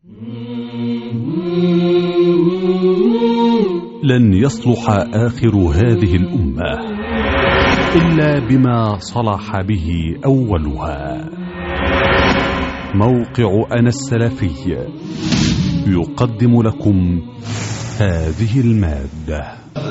لن يصلح آخر هذه الأمة إلا بما صلح به أولها. موقع أنا السلفي يقدم لكم هذه المادة.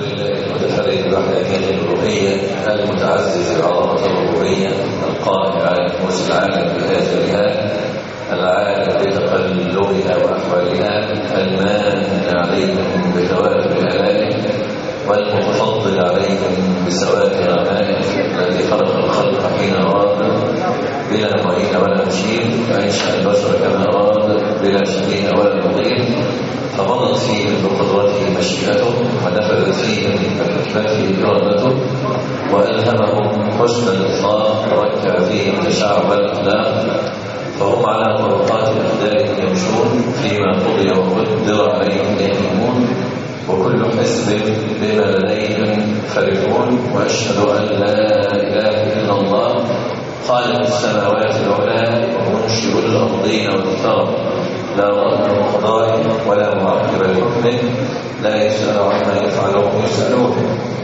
المتعزز بعظمة الربوبية القائم على نفوس العالم بآجالها العالم بتقلبها وأحوالها المانع عليهم بتواتر آلائه والمتفضل عليهم بسواد غمائه الذي خلق الخلق حين أراد بلا معين ولا مشير فأنشأ البشر كما أراد بلا شبيه ولا نظير فمضت فيهم بقدرته مشيئته ونفذت فيهم بحكمته إرادته وألهمهم حسن الإطلاق وركب فيهم تشعب الأخلاق فهم على طرقات أقدارهم يمشون فيما قضي وقدر عليهم يهيمون وكل حزب بما لديهم فرحون. وأشهد أن لا إله إلا الله خالق السماوات العلى ومنشئ الأرضين والثرى لا رد لقضائه ولا معقب لحكمه لا يسأل عما يفعل وهم يسألون.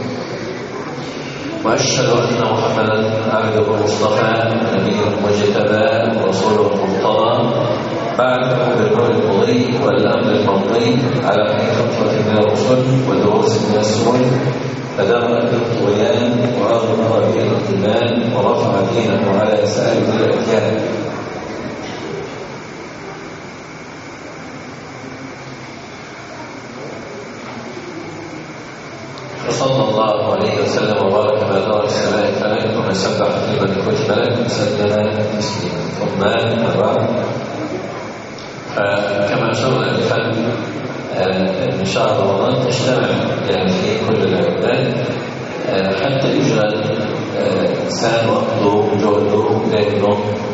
وأشهد أن محمدا عبده المصطفى نبيه المجتبى ورسوله المرتضى بعده بالنور المضيء والأمر الممضي على حين فترة من الرسل ودروس من السنن فدرأ بالطغيان وأظهر به الإيمان ورفع دينه على سائر الأديان. صلى الله عليه وسلم وبارك على دار السماء الفلك ومن سبح في ملكوت ملك وسلم تسليما. ثم بعد فكما شرنا الفن ان شاء رمضان تجتمع يعني في كل العبادات حتى يشغل انسان وقته وجهده وذهنه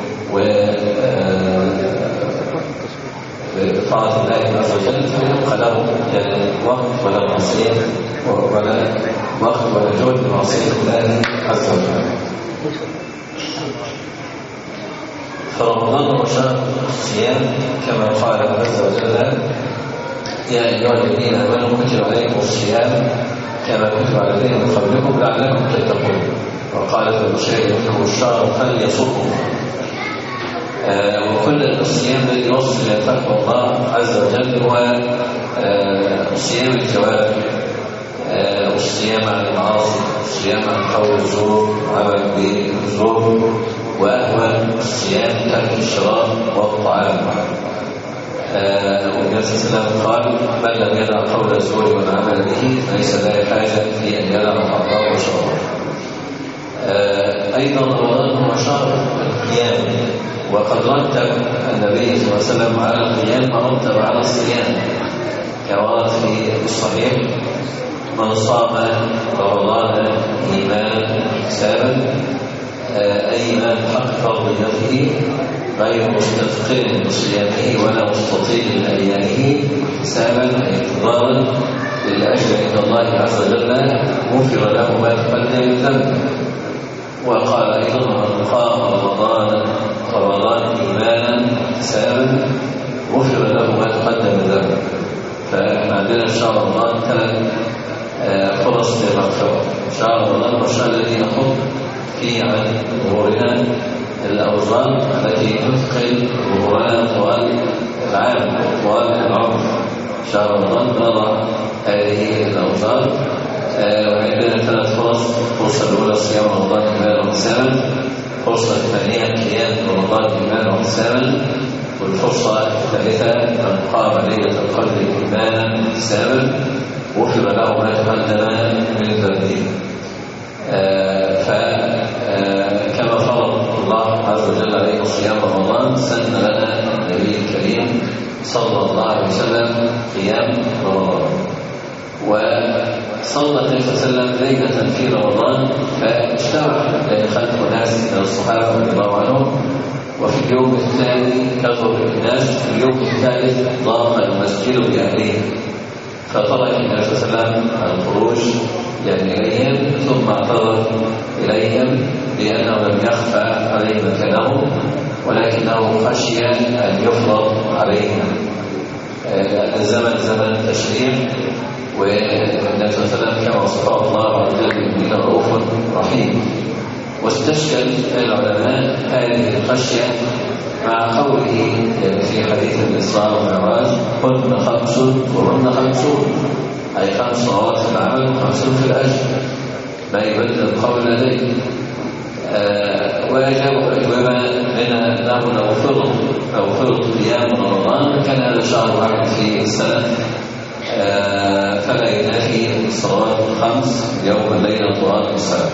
طاعة الله عز وجل فيبقى له وقت ولا معصية ولا وقت ولا جهد معصية الله عز وجل. فرمضان هو شهر الصيام كما قال عز وجل يا أيها الذين آمنوا كتب عليكم الصيام كما كتب على الذين من قبلكم لعلكم تتقون. وقال في البشير منكم الشهر فليصوموا. وكل الصيام الذي يوصل إلى تقوى الله عز وجل هو صيام الجوارح والصيام عن المعاصي والصيام عن قول الزور وعمل بالزور وأهون الصيام ترك الشراب والطعام. والنبي صلى الله عليه وسلم قال من لم يدع قول الزور والعمل به فليس له حاجة في أن يدع حرام وشرابه. أيضا رمضان هو شهر القيام وقد رتب النبي صلى الله عليه وسلم على القيام ما رتب على الصيام كما ورد في الصحيح من صام رمضان إيمانا واحتسابا أي من حق فرضيته غير مستثقل بصيامه ولا مستطيل لأيامه احتسابا أي اقتضاء للأجر عند الله عز وجل غفر له ما تقدم من ذنبه. وقال أيضا من قام رمضان إيمانا احتسابا غفر له ما تقدم من ذنبه. فعندنا إن شاء الله 3 فرص للمغفرة. شهر رمضان هو الشهر الذي نخط فيه عن ظهورنا الأوزار التي تثقل ظهورنا طوال العام وطوال العمر. شهر رمضان نضع هذه الأوزار وعندنا 3 فرص. الفرصة الأولى صيام رمضان إيمانا واحتسابا، الفرصة الثانية قيام رمضان إيمانا واحتسابا، والفرصة الثالثة من قام ليلة القدر إيمانا واحتسابا غفر له ما تقدم من ذنبه. فكما فرض الله عز وجل عليه صيام رمضان سن لنا النبي الكريم صلى الله عليه وسلم قيام رمضان. وصلى النبي صلى الله عليه وسلم ليلة في رمضان فاجتمع بين خلف ناس من الصحابة رضي الله عنهم، وفي اليوم الثاني كثر الناس، في اليوم الثالث ضاق المسجد بأهله فترك النبي صلى الله عليه وسلم الخروج إليهم ثم اعتذر إليهم لأنه لم يخفى عليه مكانهم ولكنه خشي أن يفرض عليهم لأن الزمن زمن تشريع، والنبي صلى الله عليه وسلم كما وصفه الله عز وجل بالمؤمنين رؤوف رحيم. واستشكل العلماء هذه الخشية مع قوله في حديث الإسراء والمعراج: هن 5 وهن 50، أي 5 صلوات في العمل و50 في الأجر، ما يبدل القول لديه. وأجابوا أجوبة منها أنه لو فرض قيام رمضان كان هذا شهر واحد في السنة، فلا ينافي الصلوات ال5 يوم الليلة طوال السنة.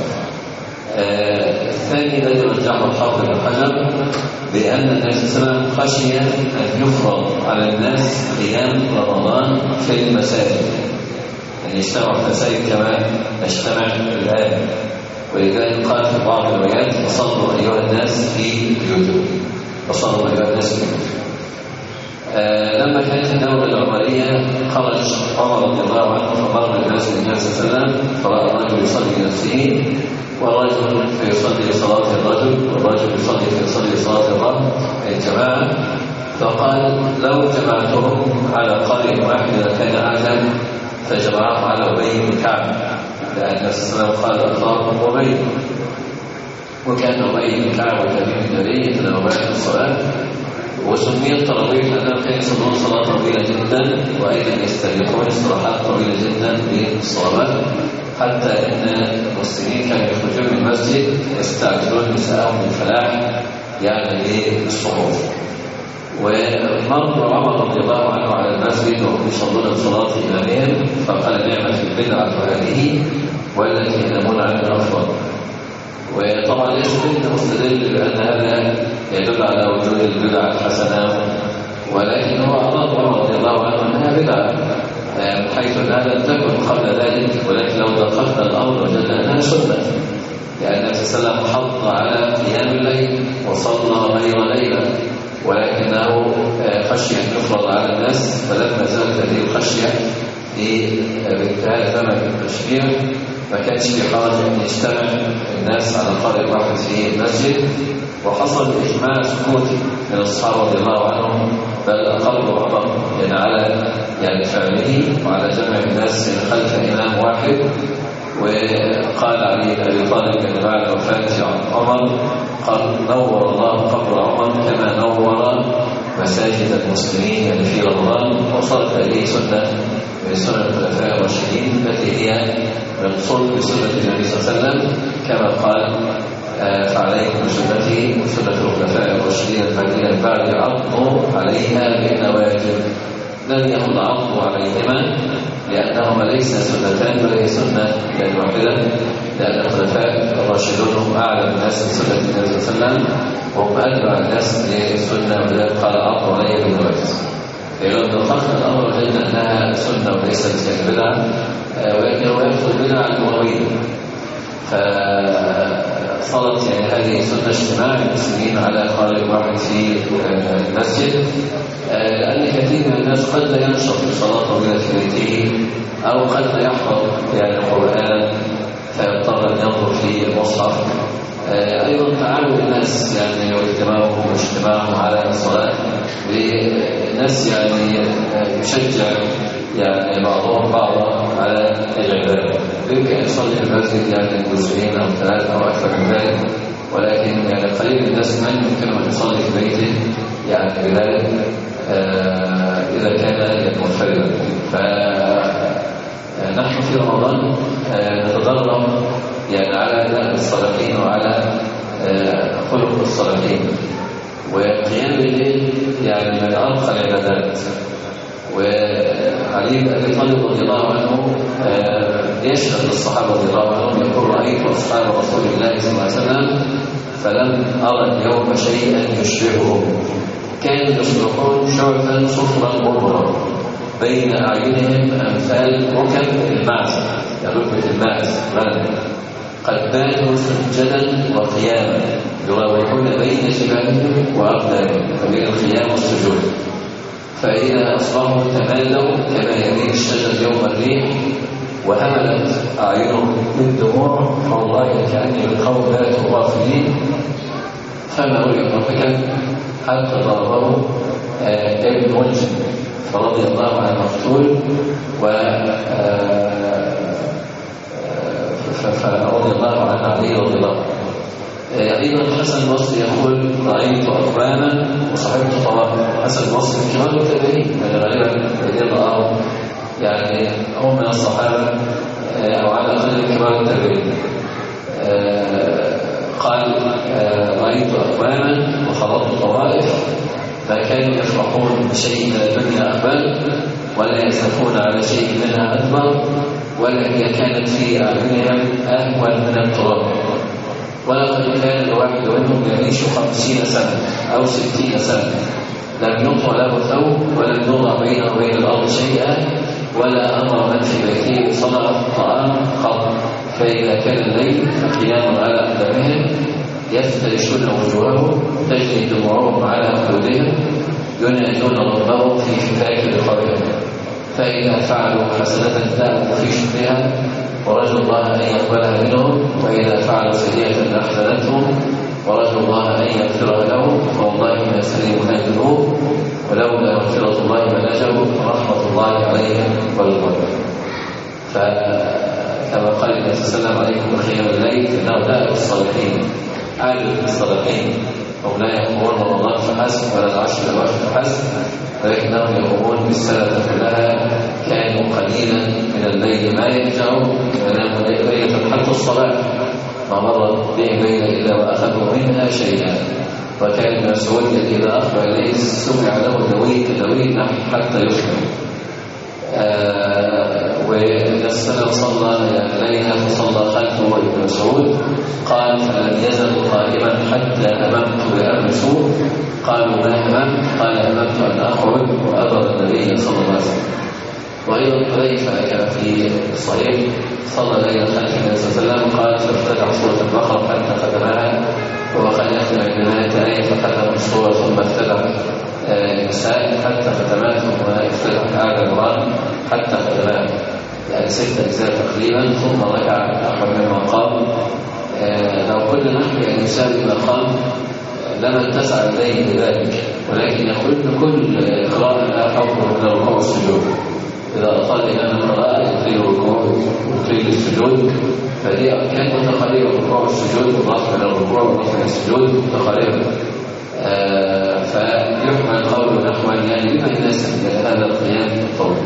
الثاني الذي رجحه الحافظ بن حجر بأن النبي صلى الله عليه وسلم خشي أن يفرض على الناس قيام رمضان في المساجد، أن يجتمعوا في المساجد كما نجتمع الآن. ولذلك قال في بعض الروايات: فصلوا أيها الناس في بيوتكم، فصلوا أيها الناس في بيوتكم. لما كانت الدولة العمرية خرج عمر رضي الله عنه فمر بالناس النبي صلى الله عليه وسلم، فرأى الرجل يصلي بنفسه، والرجل فيصلي صلاة الرجل، والرجل يصلي صلاة الرجل، أي جماعة. فقال: لو جمعتهم على قرية واحدة لكان أعلم، فجمعهم على أبي بن كعب، لأن النبي صلى الله عليه وسلم قال: أطلقهم أبي. وكان أبي بن كعب وتميم الداري يتناوبان في الصلاة، وسمي التراويح لأنهم كانوا يصلون صلاة طويلة جدا، وأيضا يستريحون استراحات طويلة جدا للصلوات، حتى إن المسلمين كانوا يخرجون من المسجد يستعجلون نساءهم بالفلاح يعني للصحوف. ومر عمر رضي الله عنه على المسجد وهم يصلون صلاة إمامهم، فقال: نعمة البدعة هذه والتي ينامون عنها أفضل. وطبعا ليس كل مستدل بأن هذا يدل على وجود البدع الحسنة، ولكن هو أراد عمر رضي الله عنه أنها بدعة، من حيث أنها لم تكن قبل ذلك، ولكن لو دققنا الأمر وجدنا أنها سنة، لأن النبي صلى الله عليه وسلم حض على قيام الليل وصلى غير ليلة، ولكنه خشي أن يفرض على الناس، فلما زالت هذه الخشية في انتهاء زمن التشريع ما كانش في حرج أن يجتمع الناس على قارئ واحد في المسجد. وحصل إجماع سكوتي من الصحابة رضي الله عنهم، بل أقروا عمر على فعله وعلى جمع الناس من خلف إمام واحد. وقال علي بن أبي طالب من بعد وفاة عمر قال: نور الله قبر عمر كما نور مساجد المسلمين في رمضان. وصارت هذه سنة من سنن الخلفاء الراشدين التي هي من صلب سنة النبي صلى الله عليه وسلم، كما قال: فعليكم بسنتي وسنة الخلفاء الراشدين المهديين بعد عضوا عليها بالنواجذ. لم يكن عضوا عليهما لأنهما ليس سنتان بل هي سنة واحدة، لأن الخلفاء الراشدون هم أعلم الناس بسنة النبي صلى الله عليه وسلم، وهم أتبع الناس للسنة، ولذلك قال: عضوا عليها بالنواجذ. لو دققنا الأمر وجدنا أنها سنة وليست بدعة، ولكن هو يأخذ البدعة اللغوية، فصارت هذه سنة اجتماع المسلمين على قارئ واحد في المسجد، لأن كثير من الناس قد لا ينشط في صلاة طويلة في بيته، أو قد لا يحفظ القرآن فيضطر أن ينظر في المصحف. أيضا تعاون الناس واجتماعهم على الصلاة بالناس يشجع بعضهم بعضا على العبادة. يمكن أن يصلي في المسجد جزئين أو 3 أو أكثر من ذلك، ولكن قليل الناس من يمكنه أن يصلي في بيته بذلك إذا كان منفردا. فنحن في رمضان نتدرب على أداء الصالحين وعلى خلق الصالحين، وقيام الليل من أرقى العبادات. وعلي بن أبي طالب رضي الله عنه يشهد للصحابة رضي الله عنهم يقول: رأيت أصحاب رسول الله صلى الله عليه وسلم فلم أرى اليوم شيئا يشبههم، كانوا يصبحون شعبا صفرا غبرا بين أعينهم أمثال ركب المعز، ركبة المعز قد باتوا سجدا وقياما يراوحون بين جبالهم وأقدامهم، وبين القيام والسجود. فإذا أصبحوا تمادوا كما يميل الشجر يوم الريح، وهملت أعينهم بالدموع، فوالله كأني القوم باتوا غافلين. فما رؤي ربك حتى ضربه ابن ملجم فرضي الله عن المقتول فرضي الله عن علي رضي الله عنه. أيضا الحسن البصري يقول رأيت أقواما وصحبت طوائف. الحسن البصري من كبار التابعين غالبا رضي الله يعني هم من الصحابة أو على الأقل كبار التابعين. قال رأيت أقواما وخلطت طوائف فكانوا يفرحون بشيء من الدنيا أقبل ولا يسرفون على شيء منها أكبر ولا هي كانت في أعينهم أهون من التراب. ولقد كان الواحد منهم يعيش 50 سنة أو 60 سنة لم يطع له ثوب ولم يوضع بينه وبين الأرض شيئا ولا أمر من في بيته بصنع الطعام قط. فإذا كان الليل قيام على أقدامهم يفترشون وجوههم تجري دموعهم على خدودهم ينادون ربهم في فكاك رقابهم. فإذا فعلوا حسنة دأوا في شكرها ورجوا الله أن يقبلها منهم وإذا فعلوا سيئة أحزنتهم ورجوا الله أن يغفر لهم فوالله ما سلموا من الذنوب ولولا مغفرة الله ما نجوا ورحمة الله عليهم والغفر. فكما قال النبي صلى الله عليه وسلم عليكم بخير الليل إنه داء الصالحين. عادة الصالحين هم لا يقومون رمضان فحسب ولا العشر الأواخر فحسب ولكنهم يقومون بالسنة كلها. كانوا قليلا من الليل ما يرجعون ينامون ليلة حتى الصلاة ما مرت بهم ليلة إلا وأخذوا منها شيئا. وكان ابن مسعود إذا أخبر إليه سمع له دوي حتى يخبر. وإذا السنة صلى ليلة فصلى خلفه ابن مسعود قال فلم يزل قائما حتى هممت بأمر سوء. قالوا ما هممت؟ قال هممت أن أخرج وأبر النبي صلى الله عليه وسلم. وأيضا حذيفة كان في الصحيح صلى ليلة خلف النبي صلى الله عليه وسلم قال فافتتح سورة البقرة حتى ختمها وقال يختم بنهاية آية فختم السورة ثم افتتح النساء حتى ختمها ثم افتتح آل عمران حتى ختمها يعني 6 أجزاء تقريبا ثم ركع أحد مما قام. لو كل نحن يعني يساوي ما قام لما اتسع إليه بذلك ولكن يقول كل قراءة لها حكم من الركوع والسجود. إذا أطال الإمام القراءة يطيل الركوع ويطيل السجود فدي أركان متقاربة الركوع والسجود والرفع من الركوع والرفع من السجود متقاربة. فيحمل قول نحو يعني بما يناسب هذا القيام الطويل.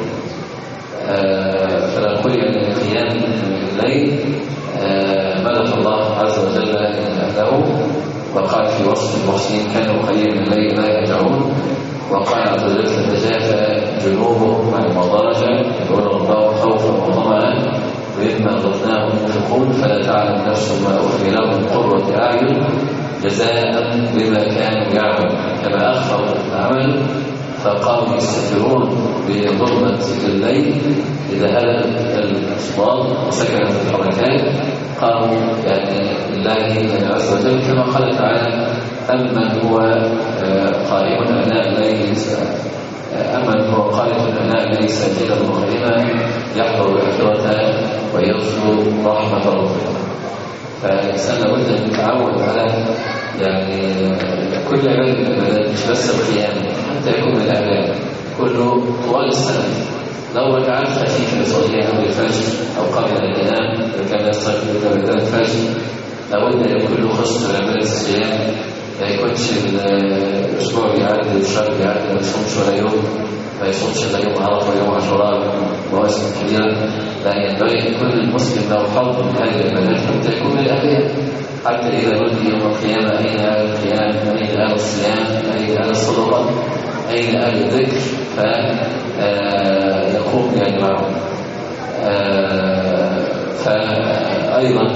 فنقول يعني القيام الليل مدح الله عز وجل أهله وقال في وصف المحسنين كانوا قليلا من الليل ما يهجعون. وقال عز وجل تتجافى جنوبهم عن المضاجع يدعون ربهم خوفا وطمعا ومما رزقناهم ينفقون فلا تعلم نفس ما أخفي لهم من قرة أعين جزاء بما كانوا يعملون. كما أخفوا العمل فقاموا يستترون بظلمة الليل إذا هلت الأصوات وسكنت الحركات قاموا يعني لله عز وجل كما قال تعالى أمن هو قائم أناء الليل أمن هو قائم أناء الليل ساجدا قائما يحضر الآخرة ويرجو رحمة ربه. فالإنسان لابد أن يتعود على يعني كل عبادة مش بس القيام حتى يكون من الأعلام كله طوال السنة. لو ركعات خفيفة يصليها قبل الفجر أو قبل أن ينام إذا كان يستيقظ قبل الفجر لابد أن يكون له خصوص من عبادة الصيام. ما يكونش الأسبوع بيعدي والشهر بيعدي ما يصومش ولا يوم ما يصومش إلا يوم عرفة ويوم عاشوراء مواسم كبيرة. لا ينبغي أن يكون المسلم له حظ من هذه العبادات حتى يكون من الأحياء حتى إذا نودي يوم القيامة أين أهل القيام أين أهل الصيام أين أهل الصدقة أين أهل الذكر فيقوم يعني معهم. فأيضا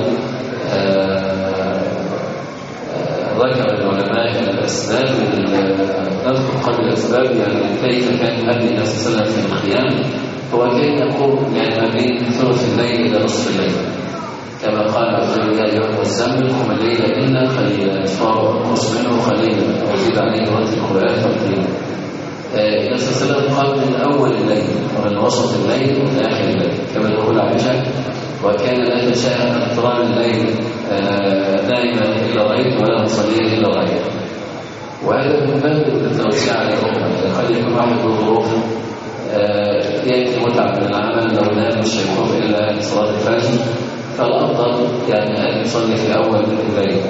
ذكر العلماء الأسباب نذكر قبل الأسباب يعني كيف كان هدي النبي صلى الله عليه وسلم في القيام. هو كان يقوم يعني ما بين ثلث الليل إلى نصف الليل كما قال عز وجل يا أيها المزمل قم الليل إلا قليلا فانقص منه قليلا وزد عليه ورتل القرآن ترتيلا. النبي صلى الله عليه وسلم قال من أول الليل ومن وسط الليل ومن آخر الليل كما تقول عائشة وكان لا تشاء أن ترى الليل دائما إلى غير ولا مصليا إلى غير. وهذا من باب التوسع على الأمة. قد يكون واحد ظروف يأتي متعب من العمل، لو نام مش هيقوم إلا لصلاة الفجر، فالأفضل يعني أن يصلي في أول الليل.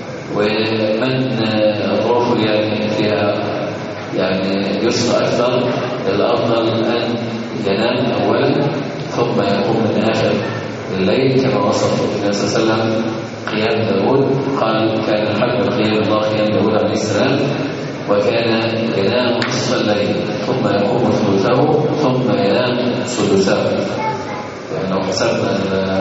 ومن ظروفه يعني فيها يعني يسر أكثر، الأفضل أن ينام أولا ثم يقوم من آخر الليل، كما وصف النبي صلى الله عليه وسلم قيام داود، قال كان حب قيام الله قيام داود عليه السلام، وكان ينام نصف الليل ثم يقوم ثلثه ثم ينام سدسه. يعني لو حسبنا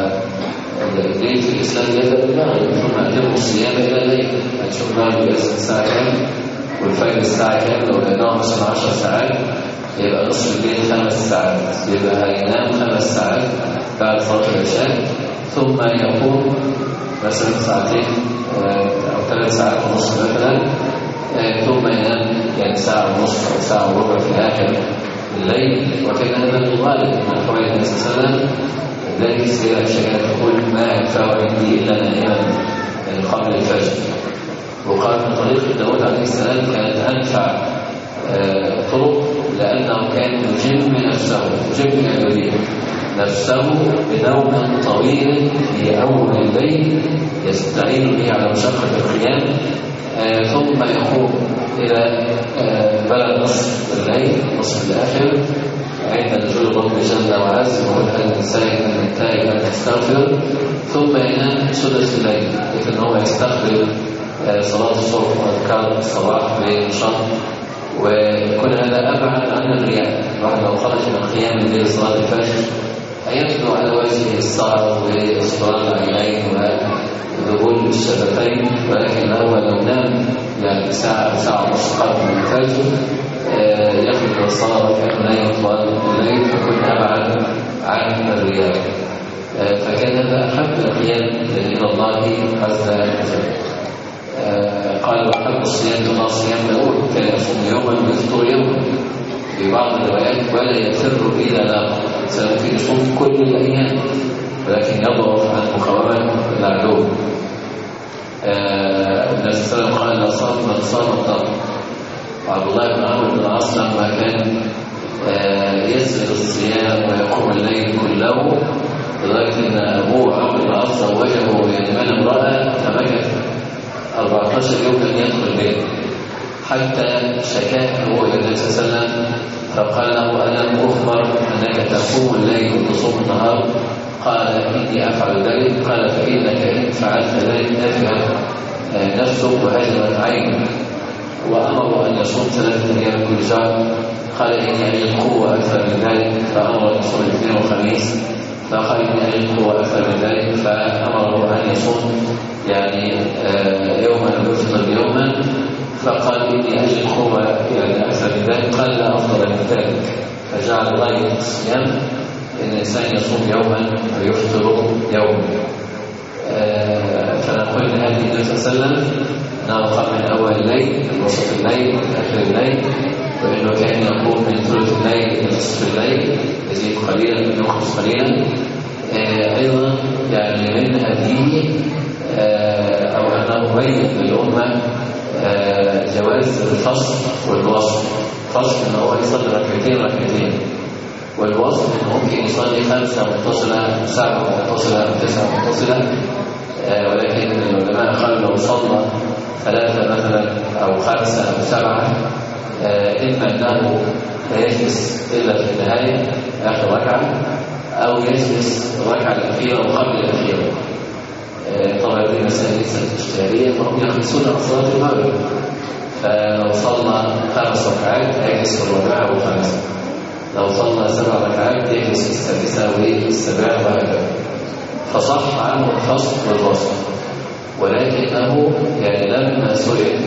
الليل في الإسلام يبدأ بالمغرب ثم أتم الصيام إلى الليل، هنشوف المغرب يأذن الساعة كام والفجر الساعة كام، لو لقيناهم مثلا 10 ساعات يبقى نصف الليل 5 ساعات، يبقى هينام 5 ساعات بعد صلاة العشاء، ثم يقوم مثلا 2 ساعتين أو 3 ساعات ونصف مثلا، ثم ينام يعني ساعة ونصف أو ساعة وربع في آخر الليل. وكان هذا الغالب من أحوال النبي صلى الله عليه وسلم. ذلك السيدة عائشة تقول ما ينفع عندي إلا نائما قبل الفجر. وقال من طريق داود عليه السلام كانت أنفع طرق، لأنه كان يجم نفسه، يجم عباديه نفسه بنوم طويل في أول الليل يستعين به على مشقة القيام، ثم يقوم إلى بلد نصف الليل، نصف الآخر، عند نزول رب جل وعز وقل هل من سائل من تائب أن تستغفر، ثم ينام سدس الليل، لكن هو يستقبل صلاة الصبح وأذكار الصباح بنشاط. وكل هذا أبعد عن الرياء. الواحد لو خرج من قيام الليل صلاة الفجر هيبدو على وجهه الصعب واصفرار العينين وذبول الشفتين، ولكن لو نام يعني ساعة أو ساعة ونصف قبل الفجر يخرج الصلاة كأنه طوال الليل، فكن أبعد عن الرياء. فكان هذا أحب القيام إلى الله عز وجل. قال وحب الصيام كما صيام داود، كان يصوم يوما ويفطر يوما في بعض الروايات، ولا يفر إلى نار، ممكن يصوم كل الأيام ولكن يضعف عن مقاومة العدو. النبي صلى الله عليه وسلم قال لا صام من صام الضر. وعبد الله بن عمرو بن العاص لما كان يسر الصيام ويقوم الليل كله، لدرجة أن أبوه عمرو بن العاص زوجه بيتمان امرأة فمكث 14 يوم لم يدخل بيته، حتى شكاه هو إلى النبي صلى الله عليه وسلم فقال له ألم أخبر أنك تقوم الليل وتصوم النهار؟ قال إني أفعل ذلك. قال فإنك إن فعلت ذلك نفعت نفسك وهجرت عينك. وأمر أن يصوم 3 أيام كل شهر. قال إني أجد قوة أكثر من ذلك، فأمر أن يصوم الاثنين والخميس. فقال إني أجد قوة أكثر من ذلك، فأمره أن يصوم يعني يوما ويفطر يوما. فقال إني أجد قوة يعني أكثر من ذلك. قال لا أفضل من ذلك، فجعل غاية الصيام إن الإنسان يصوم يوما ويفطر يوما. فنقول إن هذه النبي صلى الله عليه وسلم أنه قام من أول الليل، من وسط الليل، من آخر الليل، وإنه كان يقوم من ثلث الليل إلى نصف الليل، يزيد قليلا وينقص قليلا. أيضا يعني من هذه أو أنه بين للأمة جواز الفصل والوصل. فصل إنه هو يصلي ركعتين، والوصل إنه ممكن يصلي 5 متصلة 7 متصلة 9 متصلة. ولكن العلماء قالوا لو صلى 3 مثلا أو 5 أو 7 إما أنه لا يجلس إلا في النهاية آخر ركعة، أو يجلس الركعة الأخيرة وقبل الأخيرة. طبعا دي مسائل ليست اجتهادية، فهم يقيسون صلاة المغرب، فلو صلى 5 ركعات يجلس في الرابعة والخامسة، لو صلى 7 ركعات يجلس في السادسة والسابعة وهكذا. فصح عنه الفصل والوصل. ولكنه يعني لما سئل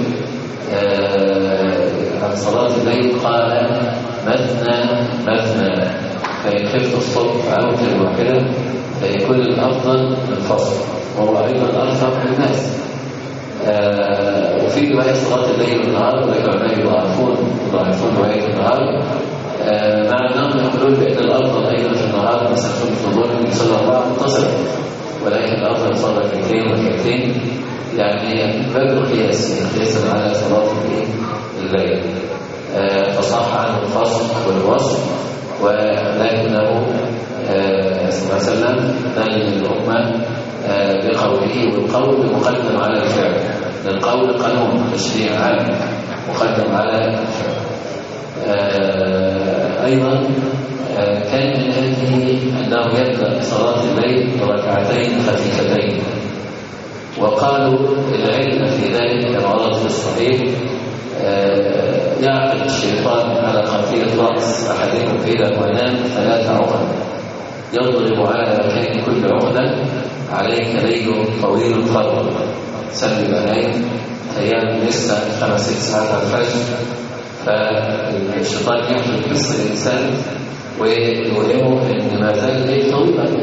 عن صلاة الليل قال مثنى مثنى، فإن خفت الصبح أوتر واحدة فيكون الأفضل الفصل، وهو أيضا أرفق للناس. وفي رواية صلاة الليل والنهار، ولكن العلماء يضاعفون رواية النهار، مع أنهم يقولون بأن الأفضل أيضا في النهار مثلا في الظهر يصلي 4 متصلة، ولكن الأفضل يصلي ركعتين يعني باب قياسا على صلاة الليل. فصح عنه الفصل والوصل. ولكنه صلى الله عليه وسلم دل الأمة بقوله، والقول مقدم على الفعل، القول قانون تشريع عام مقدم على الفعل. أيضا كان من هذه أنه يبدأ صلاة الليل بركعتين خفيفتين، وقالوا العلم في ذلك كما ورد في الصحيح يعقد الشيطان على خلفية رأس أحدكم إذا ونام 3 عقد، يضرب على مكان كل عقدة عليك ليل طويل فرض، سلم بنين أيام لسه 5-6 ساعات على الفجر. فالشيطان يحدث بس الإنسان ويوهمه أن ما زال ليل طويل.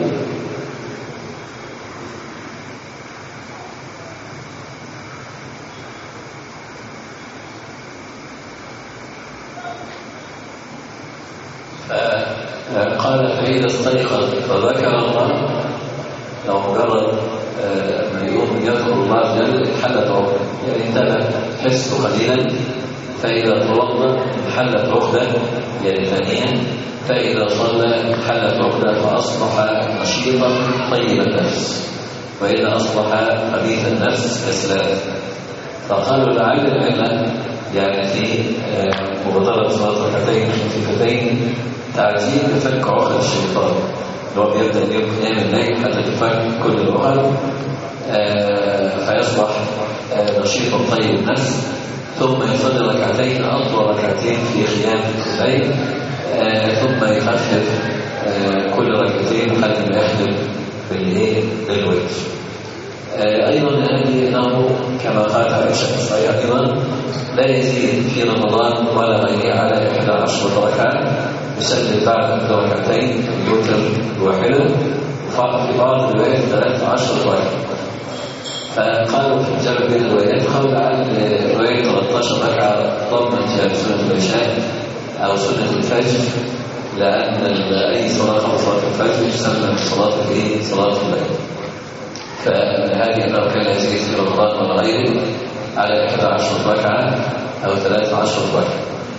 فقال فإذا استيقظ فذكر الله، لو مجرد ما يقوم يذكر الله جل حلت عقدة، يعني انتبه حسه قليلا. فإذا توضأ حلت عقدة يعني ثانيا، فإذا صلى حلت عقدة فأصبح نشيطا طيب النفس، وإذا أصبح خبيث النفس كسلان. فقالوا لعل العلة يعني في مبادرة صلاة ركعتين خفيفتين تعجيل بفك عقد الشيطان، اللي هو بيبدأ يقيم الليل حتى تفك كل العقد فيصبح نشيطا طيب النفس، ثم يصلي ركعتين أطول ركعتين في قيام الليل، ثم يخفف كل ركعتين حتى ما يخدم بالوتر. أيضا أنه كما قالت عائشة الصحيحة أيضا لا يزيد في رمضان ولا غيره على 11 ركعة، يسلم بعد ركعتين الوتر الواحدة، وفي بعض الروايات 13 ركعة. فقالوا في الجمع بين الروايات قول عن رواية 13 ركعة ضمن سنة العشاء أو سنة الفجر، لأن أي صلاة قبل صلاة الفجر يسمى صلاة الليل. فهذه أنه كان يزيد في رمضان ولا غيره على 11 ركعة أو 13 ركعة.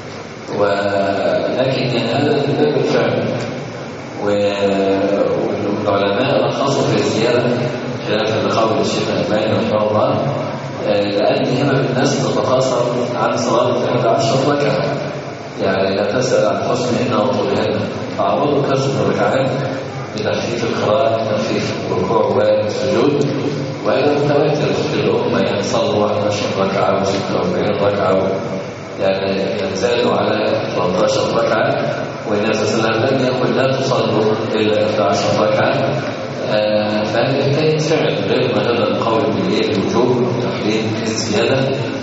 ولكن هذا من بالفعل، والعلماء رخصوا في الزيادة خلافا لقول الشيخ الألباني رحمه الله، لأن همم الناس تتقاصر عن صلاة 11 ركعة، يعني لا تسأل عن حسنهن وطولهن، فعوضوا كسر الركعات بتخفيف القراءة، تخفيف الركوع والسجود. وهذا متواتر في الأمة، يعني صلوا 11 ركعة و46 ركعة، يعني ينزلوا على 13 ركعة، والنبي صلى الله عليه وسلم لم يقل لا تصلوا إلا 11 ركعة. فهذه حكاية فعل غير مجرد القول بالوجوب وتحريم الزيادة،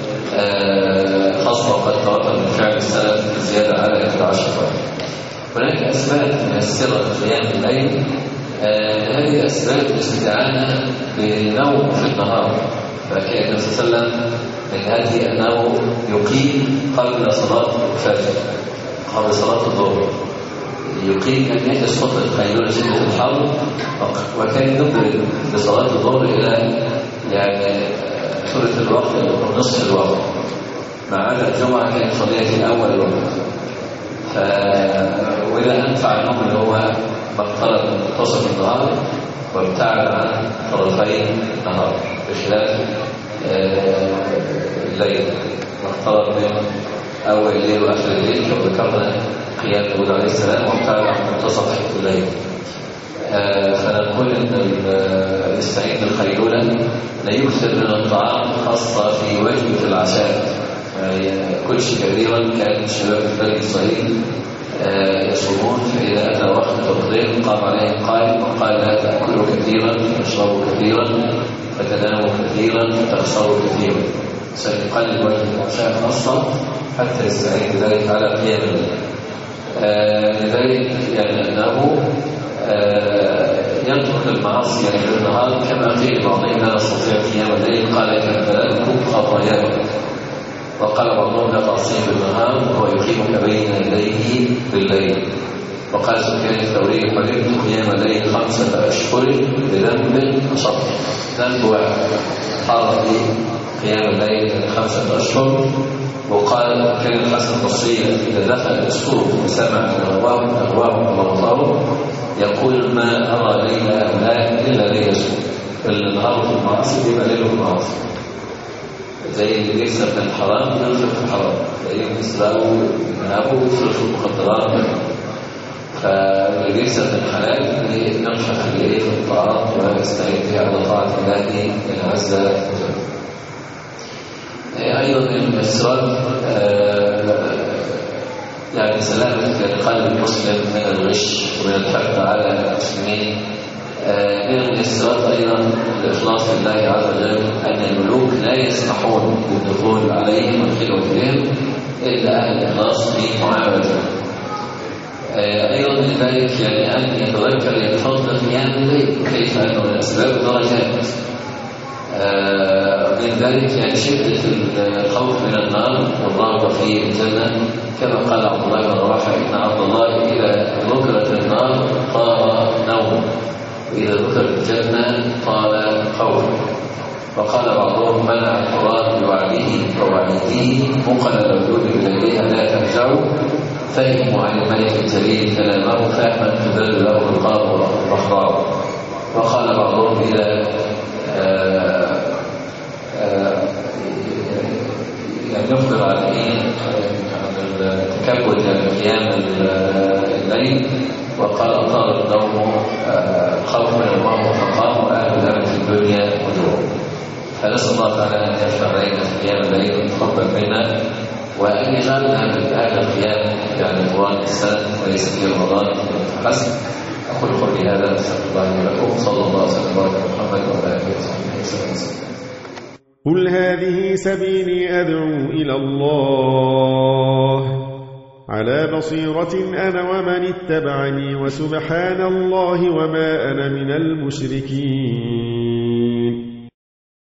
خاصة وقد تواتر من فعل السلف الزيادة على 11 ركعة. هناك أسباب ميسرة قيام الليل، هذه أسباب الاستعانة بالنوم في النهار. فكان النبي صلى الله عليه وسلم من هذه أنه يقيم قبل صلاة الفجر، قبل صلاة الظهر، يقيم أن يحدث فترة قيلولة شدة الحر، وكان يبرد بصلاة الظهر إلى يعني ثلث الوقت أو نصف الوقت، ما عدا الجمعة كان يصليها في أول الوقت. وإذا أنفع النوم اللي هو مقترب من منتصف النهار وابتعد عن طرفي النهار بخلاف الليل، مقترب من أول الليل وآخر الليل كما ذكرنا قيام داود عليه السلام، وابتعد عن منتصف الليل. فنقول أن الاستعين بالقيلولة لا يكثر من الطعام، خاصة في وجبة العشاء. كل شيء كبيرا كان الشباب في بني إسرائيل يصومون، فإذا أتى وقت التفطير قام عليهم قائم وقال لا تأكلوا كثيرا فتشربوا كثيرا فتناموا كثيرا فتخسروا كثيرا، سيقلل وجه العشاء خاصة حتى يستعين بذلك على قيام الليل. لذلك يعني أنه يترك المعاصي يعني في النهار، كما قيل بعضهم لا يستطيع قيام الليل قال كفلكم خطاياكم، وقال بعضهم لا تعصيه بالنهار وهو يقيمك بين يديه بالليل. وقال سفيان الثوري حرمت قيام الليل 5 أشهر بذنب أشق، ذنب واحد حار في قيام الليل 5 أشهر، وقال كان الحسن البصري إذا دخل السوق وسمع أغواهم ومطاره يقول ما أرى ليلة هؤلاء إلا ليلة سوق، النهار في المعاصي يبقى ليله في المعاصي، زي اللي بيكسب من الحرام ينفق في الحرام، زي اللي بيسرقوا من أبوه يصرف في المخدرات، فاللي بيكسب من الحلال ينفق في الطاعات ويستعين على طاعة الله عز وجل. أيضا الإسراف يعني سلامة قلب المسلم من الغش ومن الحقد على المسلمين. من الإسراف أيضا الإخلاص لله عز وجل، أن الملوك لا يسمحون بالدخول عليهم والخلوة بهم إلا أهل الإخلاص في معاملتهم. أيضا من ذلك يعني أن يتذكر فضل قيام الليل وكيف أنه من أسباب درجات. من ذلك يعني شدة الخوف من النار والرغبة في الجنة، كما قال عبد الله بن رواحة إن عبد الله إذا ذكرت النار طار نوم، وإذا ذكرت الجنة طال خوفه. وقال بعضهم منع القرآن بوعده ووعيده مقل الوجود إليها لا ترجعوا، فهموا عن الملك الجليل كلامه فهما تذل له الرقاب والرحراء. وقال بعضهم إذا يعني يخبر عن التكبد يعني قيام الليل، وقال أطال النوم خوف من الله فقام وأهل الأمن في الدنيا وجوع. فنسأل الله تعالى أن يرفع علينا في قيام الليل ويتقبل منا، وأن يجعلنا من أهل القيام يعني طوال السنة وليس في رمضان فحسب. أقول قولي هذا أستغفر الله لي ولكم، صلى الله وسلم على محمد وعلى آله وصحبه وسلم. قل هذه سبيلي أدعو إلى الله على بصيرة أنا ومن اتبعني، وسبحان الله وما أنا من المشركين.